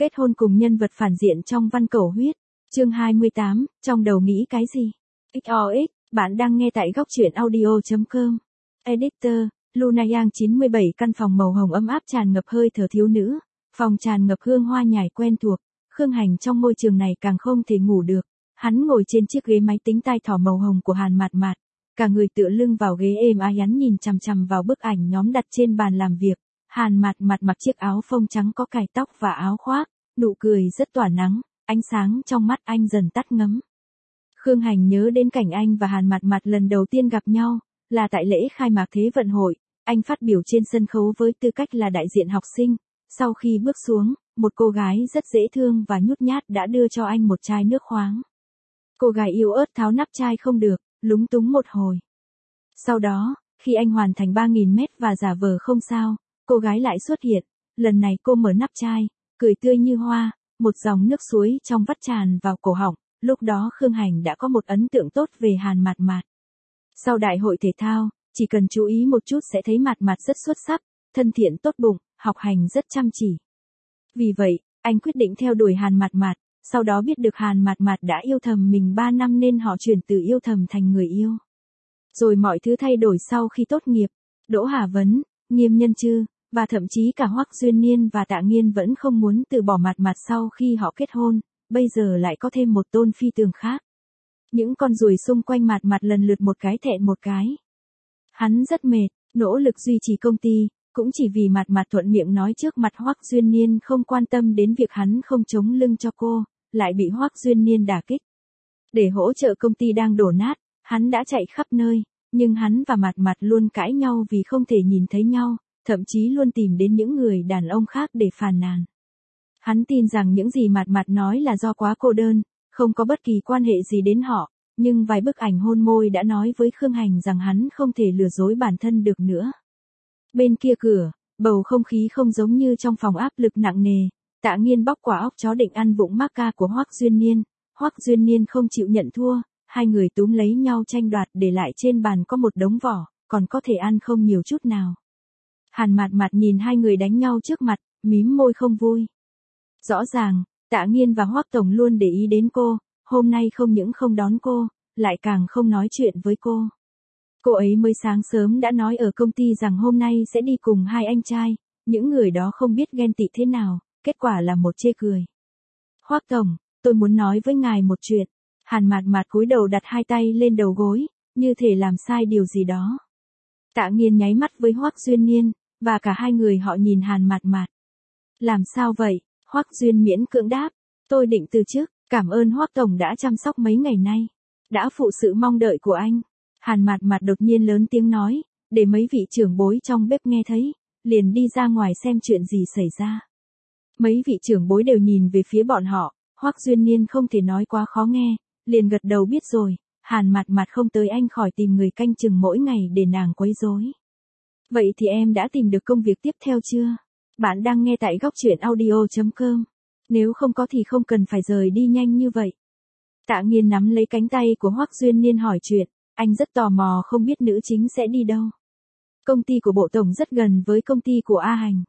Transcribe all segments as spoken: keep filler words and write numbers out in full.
Kết hôn cùng nhân vật phản diện trong Văn Cẩu Huyết. Chương hai mươi tám, trong đầu nghĩ cái gì? ích o ích, bạn đang nghe tại góc truyện audio chấm com. Editor, Luna Yang chín mươi bảy. Căn phòng màu hồng ấm áp tràn ngập hơi thở thiếu nữ, phòng tràn ngập hương hoa nhài quen thuộc. Khương Hành trong môi trường này càng không thể ngủ được. Hắn ngồi trên chiếc ghế máy tính tai thỏ màu hồng của Hàn Mạt Mạt, cả người tựa lưng vào ghế êm ái hắn nhìn chằm chằm vào bức ảnh nhóm đặt trên bàn làm việc. Hàn Mạt Mạt mặc chiếc áo phông trắng có cài tóc và áo khoác, nụ cười rất tỏa nắng, ánh sáng trong mắt anh dần tắt ngấm. Khương Hành nhớ đến cảnh anh và Hàn Mạt Mạt lần đầu tiên gặp nhau, là tại lễ khai mạc Thế vận hội, anh phát biểu trên sân khấu với tư cách là đại diện học sinh. Sau khi bước xuống, một cô gái rất dễ thương và nhút nhát đã đưa cho anh một chai nước khoáng. Cô gái yếu ớt tháo nắp chai không được, lúng túng một hồi. Sau đó, khi anh hoàn thành ba nghìn mét và giả vờ không sao, cô gái lại xuất hiện. Lần này cô mở nắp chai, cười tươi như hoa, một dòng nước suối trong vắt tràn vào cổ họng. Lúc đó Khương Hành đã có một ấn tượng tốt về Hàn Mạt Mạt. Sau đại hội thể thao, chỉ cần chú ý một chút sẽ thấy Mạt Mạt rất xuất sắc, thân thiện tốt bụng, học hành rất chăm chỉ. Vì vậy, anh quyết định theo đuổi Hàn Mạt Mạt, sau đó biết được Hàn Mạt Mạt đã yêu thầm mình ba năm nên họ chuyển từ yêu thầm thành người yêu. Rồi mọi thứ thay đổi sau khi tốt nghiệp. Đỗ Hà Vấn, Nghiêm Nhân Chư, và thậm chí cả Hoắc Duyên Niên và Tạ Nghiên vẫn không muốn từ bỏ Mạt Mạt sau khi họ kết hôn, bây giờ lại có thêm một tôn phi tường khác. Những con ruồi xung quanh Mạt Mạt lần lượt một cái thẹn một cái. Hắn rất mệt, nỗ lực duy trì công ty, cũng chỉ vì Mạt Mạt thuận miệng nói trước mặt Hoắc Duyên Niên không quan tâm đến việc hắn không chống lưng cho cô, lại bị Hoắc Duyên Niên đả kích. Để hỗ trợ công ty đang đổ nát, hắn đã chạy khắp nơi, nhưng hắn và Mạt Mạt luôn cãi nhau vì không thể nhìn thấy nhau, thậm chí luôn tìm đến những người đàn ông khác để phàn nàn. Hắn tin rằng những gì Mạt Mạt nói là do quá cô đơn, không có bất kỳ quan hệ gì đến họ, nhưng vài bức ảnh hôn môi đã nói với Khương Hành rằng hắn không thể lừa dối bản thân được nữa. Bên kia cửa, bầu không khí không giống như trong phòng áp lực nặng nề. Tạ Nghiên bóc quả óc chó định ăn vụng Macca của Hoắc Duyên Niên. Hoắc Duyên Niên không chịu nhận thua, hai người túm lấy nhau tranh đoạt, để lại trên bàn có một đống vỏ, còn có thể ăn không nhiều chút nào. Hàn Mạt Mạt nhìn hai người đánh nhau trước mặt, mím môi không vui. Rõ ràng, Tạ Nghiên và Hoắc Tổng luôn để ý đến cô, hôm nay không những không đón cô, lại càng không nói chuyện với cô. Cô ấy mới sáng sớm đã nói ở công ty rằng hôm nay sẽ đi cùng hai anh trai, những người đó không biết ghen tị thế nào, kết quả là một chê cười. Hoắc Tổng, tôi muốn nói với ngài một chuyện. Hàn Mạt Mạt cúi đầu đặt hai tay lên đầu gối, như thể làm sai điều gì đó. Tạ Nghiên nháy mắt với Hoắc Duyên Niên, và cả hai người họ nhìn Hàn Mạt Mạt. Làm sao vậy? Hoắc Duyên miễn cưỡng đáp, tôi định từ chức, cảm ơn Hoắc Tổng đã chăm sóc mấy ngày nay, đã phụ sự mong đợi của anh. Hàn Mạt Mạt đột nhiên lớn tiếng nói, để mấy vị trưởng bối trong bếp nghe thấy, liền đi ra ngoài xem chuyện gì xảy ra. Mấy vị trưởng bối đều nhìn về phía bọn họ, Hoắc Duyên Niên không thể nói quá khó nghe, liền gật đầu biết rồi. Hàn Mạt Mạt không tới anh khỏi tìm người canh chừng mỗi ngày để nàng quấy rối. Vậy thì em đã tìm được công việc tiếp theo chưa? Bạn đang nghe tại góc truyện audio chấm com. Nếu không có thì không cần phải rời đi nhanh như vậy. Tạ Nghiên nắm lấy cánh tay của Hoắc Duyên Niên hỏi chuyện, anh rất tò mò không biết nữ chính sẽ đi đâu. Công ty của Bộ Tổng rất gần với công ty của A Hành.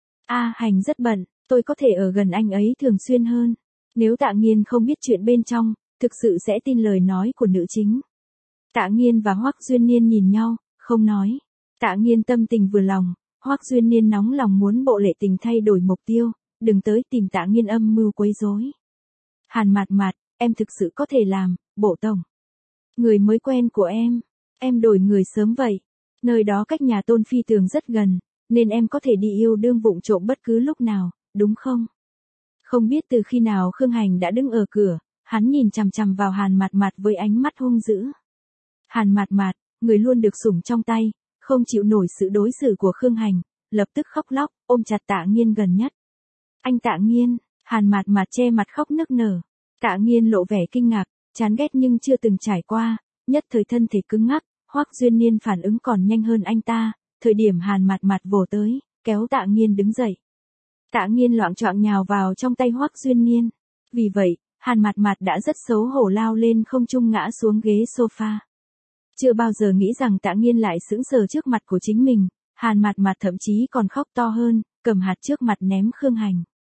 A Hành rất bận, tôi có thể ở gần anh ấy thường xuyên hơn. Nếu Tạ Nghiên không biết chuyện bên trong, thực sự sẽ tin lời nói của nữ chính. Tạ Nghiên và Hoắc Duyên Niên nhìn nhau, không nói. Tạ Nghiên tâm tình vừa lòng, Hoắc Duyên Niên nóng lòng muốn Bộ Lệ Tình thay đổi mục tiêu, đừng tới tìm Tạ Nghiên âm mưu quấy rối. Hàn Mạt Mạt, em thực sự có thể làm, Bộ Tổng. Người mới quen của em, em đổi người sớm vậy. Nơi đó cách nhà Tôn Phi Tường rất gần, nên em có thể đi yêu đương vụng trộm bất cứ lúc nào, đúng không? Không biết từ khi nào Khương Hành đã đứng ở cửa, hắn nhìn chằm chằm vào Hàn Mạt Mạt với ánh mắt hung dữ. Hàn Mạt Mạt, người luôn được sủng trong tay, không chịu nổi sự đối xử của Khương Hành, lập tức khóc lóc, ôm chặt Tạ Nghiên gần nhất. Anh Tạ Nghiên, Hàn Mạt Mạt che mặt khóc nức nở. Tạ Nghiên lộ vẻ kinh ngạc, chán ghét nhưng chưa từng trải qua, nhất thời thân thể cứng ngắc. Hoắc Duyên Niên phản ứng còn nhanh hơn anh ta, thời điểm Hàn Mạt Mạt vồ tới, kéo Tạ Nghiên đứng dậy. Tạ Nghiên loạng choạng nhào vào trong tay Hoắc Duyên Niên. Vì vậy, Hàn Mạt Mạt đã rất xấu hổ lao lên không trung ngã xuống ghế sofa. Chưa bao giờ nghĩ rằng Tạ Nghiên lại sững sờ trước mặt của chính mình, Hàn Mạt Mạt thậm chí còn khóc to hơn, cầm hạt trước mặt ném Khương Hành.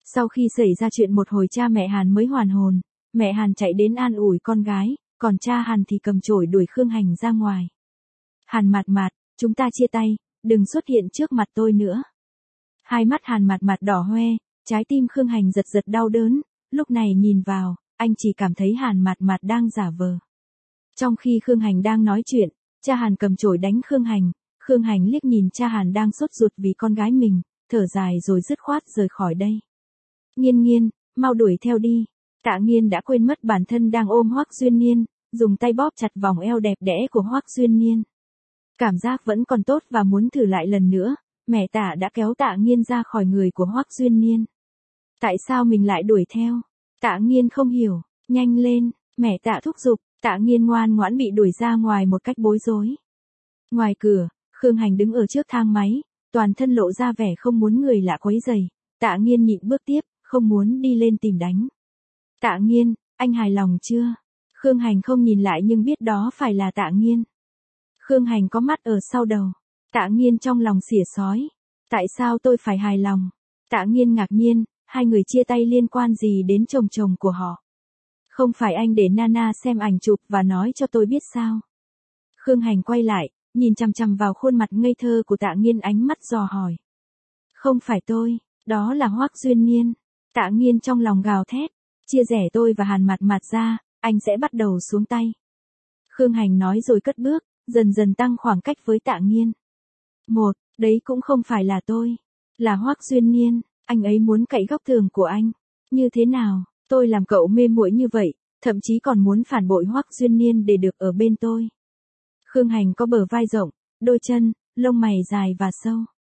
Sau khi xảy ra chuyện một hồi cha mẹ Hàn mới hoàn hồn, mẹ Hàn chạy đến an ủi con gái, còn cha Hàn thì cầm chổi đuổi Khương Hành ra ngoài. Hàn Mạt Mạt, chúng ta chia tay, đừng xuất hiện trước mặt tôi nữa. Hai mắt Hàn Mạt Mạt đỏ hoe, trái tim Khương Hành giật giật đau đớn, lúc này nhìn vào, anh chỉ cảm thấy Hàn Mạt Mạt đang giả vờ. Trong khi Khương Hành đang nói chuyện, cha Hàn cầm chổi đánh Khương Hành, Khương Hành liếc nhìn cha Hàn đang sốt ruột vì con gái mình, thở dài rồi dứt khoát rời khỏi đây. Nghiên Nghiên, mau đuổi theo đi. Tạ Nghiên đã quên mất bản thân đang ôm Hoắc Duyên Niên, dùng tay bóp chặt vòng eo đẹp đẽ của Hoắc Duyên Niên. Cảm giác vẫn còn tốt và muốn thử lại lần nữa, mẹ Tạ đã kéo Tạ Nghiên ra khỏi người của Hoắc Duyên Niên. Tại sao mình lại đuổi theo? Tạ Nghiên không hiểu, nhanh lên, mẹ Tạ thúc giục, Tạ Nghiên ngoan ngoãn bị đuổi ra ngoài một cách bối rối. Ngoài cửa, Khương Hành đứng ở trước thang máy, toàn thân lộ ra vẻ không muốn người lạ quấy rầy. Tạ Nghiên nhịn bước tiếp, không muốn đi lên tìm đánh. Tạ Nghiên, anh hài lòng chưa? Khương Hành không nhìn lại nhưng biết đó phải là Tạ Nghiên. Khương Hành có mắt ở sau đầu. Tạ Nghiên trong lòng xỉa sói. Tại sao tôi phải hài lòng? Tạ Nghiên ngạc nhiên, hai người chia tay liên quan gì đến chồng chồng của họ? Không phải anh để Nana xem ảnh chụp và nói cho tôi biết sao? Khương Hành quay lại, nhìn chằm chằm vào khuôn mặt ngây thơ của Tạ Nghiên, ánh mắt dò hỏi. Không phải tôi, đó là Hoắc Duyên Niên. Tạ Nghiên trong lòng gào thét, chia rẽ tôi và Hàn Mạt Mạt ra, anh sẽ bắt đầu xuống tay. Khương Hành nói rồi cất bước, dần dần tăng khoảng cách với Tạ Nghiên. Một, đấy cũng không phải là tôi, là Hoắc Duyên Niên, anh ấy muốn cậy góc tường của anh. Như thế nào, tôi làm cậu mê muội như vậy, thậm chí còn muốn phản bội Hoắc Duyên Niên để được ở bên tôi. Khương Hành có bờ vai rộng, đôi chân, lông mày dài và sâu.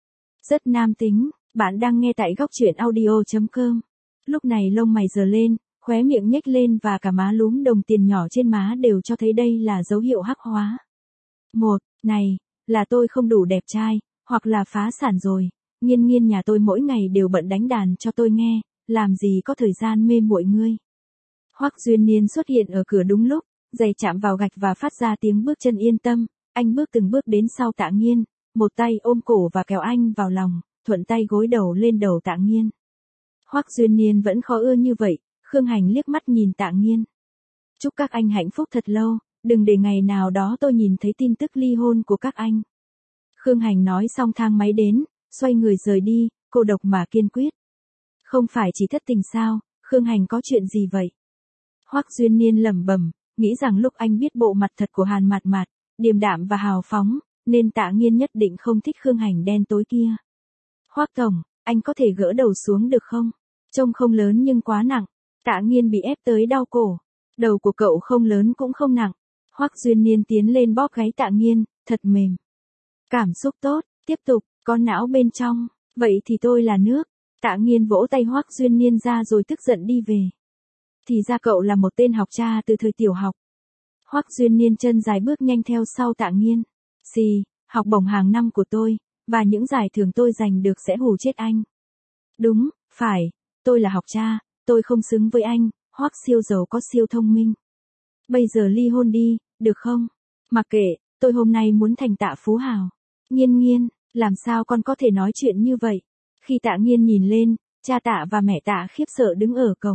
Rất nam tính, bạn đang nghe tại góc truyện audio chấm com. Lúc này lông mày giơ lên, khóe miệng nhếch lên và cả má lúm đồng tiền nhỏ trên má đều cho thấy đây là dấu hiệu hắc hóa. Một, này, là tôi không đủ đẹp trai, hoặc là phá sản rồi, Nghiên Nghiên nhà tôi mỗi ngày đều bận đánh đàn cho tôi nghe, làm gì có thời gian mê muội ngươi. Hoắc Duyên Niên xuất hiện ở cửa đúng lúc, giày chạm vào gạch và phát ra tiếng bước chân yên tâm, anh bước từng bước đến sau Tạ Nghiên, một tay ôm cổ và kéo anh vào lòng, thuận tay gối đầu lên đầu Tạ Nghiên. Hoắc Duyên Niên vẫn khó ưa như vậy, Khương Hành liếc mắt nhìn Tạ Nghiên. Chúc các anh hạnh phúc thật lâu, đừng để ngày nào đó tôi nhìn thấy tin tức ly hôn của các anh. Khương Hành nói xong thang máy đến, xoay người rời đi, cô độc mà kiên quyết. Không phải chỉ thất tình sao, Khương Hành có chuyện gì vậy? Hoắc Duyên Niên lẩm bẩm, nghĩ rằng lúc anh biết bộ mặt thật của Hàn Mạt Mạt, điềm đạm và hào phóng, nên Tạ Nghiên nhất định không thích Khương Hành đen tối kia. Hoắc tổng, anh có thể gỡ đầu xuống được không? Trông không lớn nhưng quá nặng. Tạ Nghiên bị ép tới đau cổ. Đầu của cậu không lớn cũng không nặng. Hoắc Duyên Niên tiến lên bóp gáy Tạ Nghiên, thật mềm. Cảm xúc tốt, tiếp tục, có não bên trong, vậy thì tôi là nước. Tạ Nghiên vỗ tay Hoắc Duyên Niên ra rồi tức giận đi về. Thì ra cậu là một tên học cha từ thời tiểu học. Hoắc Duyên Niên chân dài bước nhanh theo sau Tạ Nghiên. Xì, học bổng hàng năm của tôi, và những giải thưởng tôi giành được sẽ hù chết anh. Đúng, phải, tôi là học cha, tôi không xứng với anh, Hoắc siêu giàu có siêu thông minh. Bây giờ ly hôn đi, được không? Mặc kệ, tôi hôm nay muốn thành Tạ phú hào. Nghiên Nghiên, làm sao con có thể nói chuyện như vậy? Khi Tạ Nghiên nhìn lên, cha Tạ và mẹ Tạ khiếp sợ đứng ở cổng.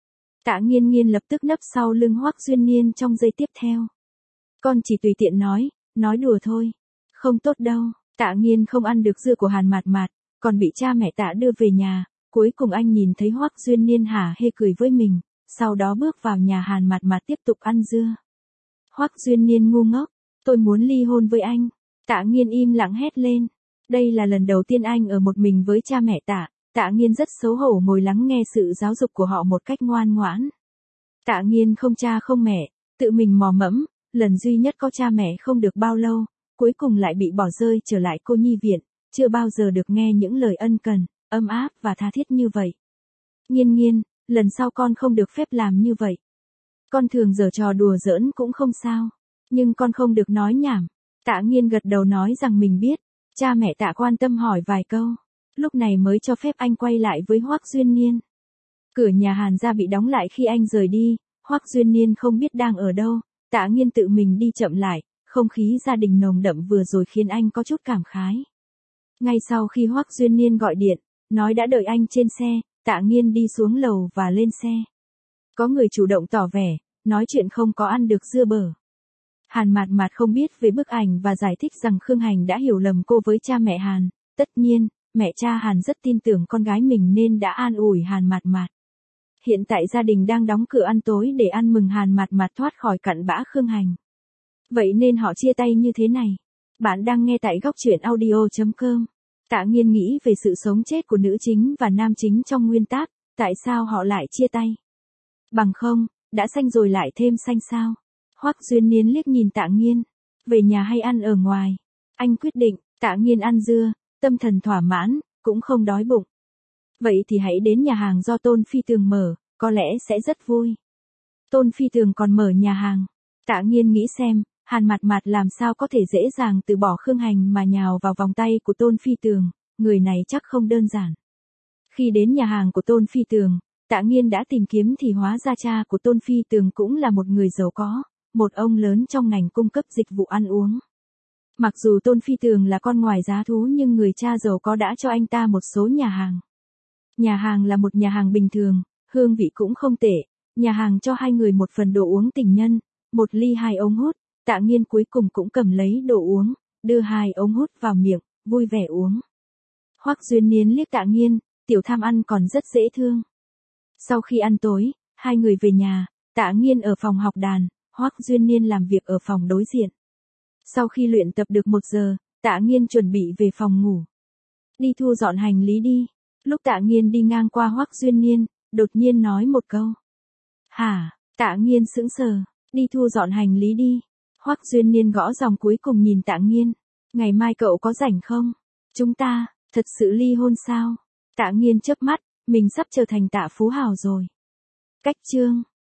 Tạ Nghiên Nghiên lập tức nấp sau lưng Hoắc Duyên Niên trong giây tiếp theo. Con chỉ tùy tiện nói, nói đùa thôi. Không tốt đâu, Tạ Nghiên không ăn được dưa của Hàn Mạt Mạt, còn bị cha mẹ Tạ đưa về nhà. Cuối cùng anh nhìn thấy Hoắc Duyên Niên hả hê cười với mình, sau đó bước vào nhà Hàn Mạt Mạt tiếp tục ăn dưa. Hoắc Duyên Niên ngu ngốc, tôi muốn ly hôn với anh. Tạ Nghiên im lặng hét lên. Đây là lần đầu tiên anh ở một mình với cha mẹ Tạ. Tạ Nghiên rất xấu hổ ngồi lắng nghe sự giáo dục của họ một cách ngoan ngoãn. Tạ Nghiên không cha không mẹ, tự mình mò mẫm, lần duy nhất có cha mẹ không được bao lâu, cuối cùng lại bị bỏ rơi trở lại cô nhi viện, chưa bao giờ được nghe những lời ân cần, ấm áp và tha thiết như vậy. Nghiên Nghiên, lần sau con không được phép làm như vậy. Con thường giở trò đùa giỡn cũng không sao, nhưng con không được nói nhảm. Tạ Nghiên gật đầu nói rằng mình biết, cha mẹ Tạ quan tâm hỏi vài câu, lúc này mới cho phép anh quay lại với Hoắc Duyên Niên. Cửa nhà Hàn gia bị đóng lại khi anh rời đi, Hoắc Duyên Niên không biết đang ở đâu, Tạ Nghiên tự mình đi chậm lại, không khí gia đình nồng đậm vừa rồi khiến anh có chút cảm khái. Ngay sau khi Hoắc Duyên Niên gọi điện, nói đã đợi anh trên xe, Tạ Nghiên đi xuống lầu và lên xe. Có người chủ động tỏ vẻ, nói chuyện không có ăn được dưa bở. Hàn Mạt Mạt không biết về bức ảnh và giải thích rằng Khương Hành đã hiểu lầm cô với cha mẹ Hàn. Tất nhiên, mẹ cha Hàn rất tin tưởng con gái mình nên đã an ủi Hàn Mạt Mạt. Hiện tại gia đình đang đóng cửa ăn tối để ăn mừng Hàn Mạt Mạt thoát khỏi cặn bã Khương Hành. Vậy nên họ chia tay như thế này. Bạn đang nghe tại góc truyện audio chấm com. Tạ Nghiên nghĩ về sự sống chết của nữ chính và nam chính trong nguyên tác, tại sao họ lại chia tay? Bằng không, đã xanh rồi lại thêm xanh sao? Hoắc Duyên Niên liếc nhìn Tạ Nghiên. Về nhà hay ăn ở ngoài? Anh quyết định. Tạ Nghiên ăn dưa, tâm thần thỏa mãn, cũng không đói bụng. Vậy thì hãy đến nhà hàng do Tôn Phi Tường mở, có lẽ sẽ rất vui. Tôn Phi Tường còn mở nhà hàng. Tạ Nghiên nghĩ xem, Hàn Mạt Mạt làm sao có thể dễ dàng từ bỏ Khương Hành mà nhào vào vòng tay của Tôn Phi Tường, người này chắc không đơn giản. Khi đến nhà hàng của Tôn Phi Tường, Tạ Nghiên đã tìm kiếm thì hóa ra cha của Tôn Phi Tường cũng là một người giàu có, một ông lớn trong ngành cung cấp dịch vụ ăn uống. Mặc dù Tôn Phi Tường là con ngoài giá thú nhưng người cha giàu có đã cho anh ta một số nhà hàng. Nhà hàng là một nhà hàng bình thường, hương vị cũng không tệ, nhà hàng cho hai người một phần đồ uống tình nhân, một ly hai ống hút, Tạ Nghiên cuối cùng cũng cầm lấy đồ uống, đưa hai ống hút vào miệng, vui vẻ uống. Hoắc Duyên Niên liếc Tạ Nghiên, tiểu tham ăn còn rất dễ thương. Sau khi ăn tối, hai người về nhà, Tạ Nghiên ở phòng học đàn, Hoắc Duyên Niên làm việc ở phòng đối diện. Sau khi luyện tập được một giờ, Tạ Nghiên chuẩn bị về phòng ngủ. Đi thu dọn hành lý đi. Lúc Tạ Nghiên đi ngang qua Hoắc Duyên Niên, đột nhiên nói một câu. Hả? Tạ Nghiên sững sờ. Đi thu dọn hành lý đi. Hoắc Duyên Niên gõ dòng cuối cùng nhìn Tạ Nghiên. Ngày mai cậu có rảnh không? Chúng ta, thật sự ly hôn sao? Tạ Nghiên chớp mắt, mình sắp trở thành Tạ Phú Hào rồi. Cách chương.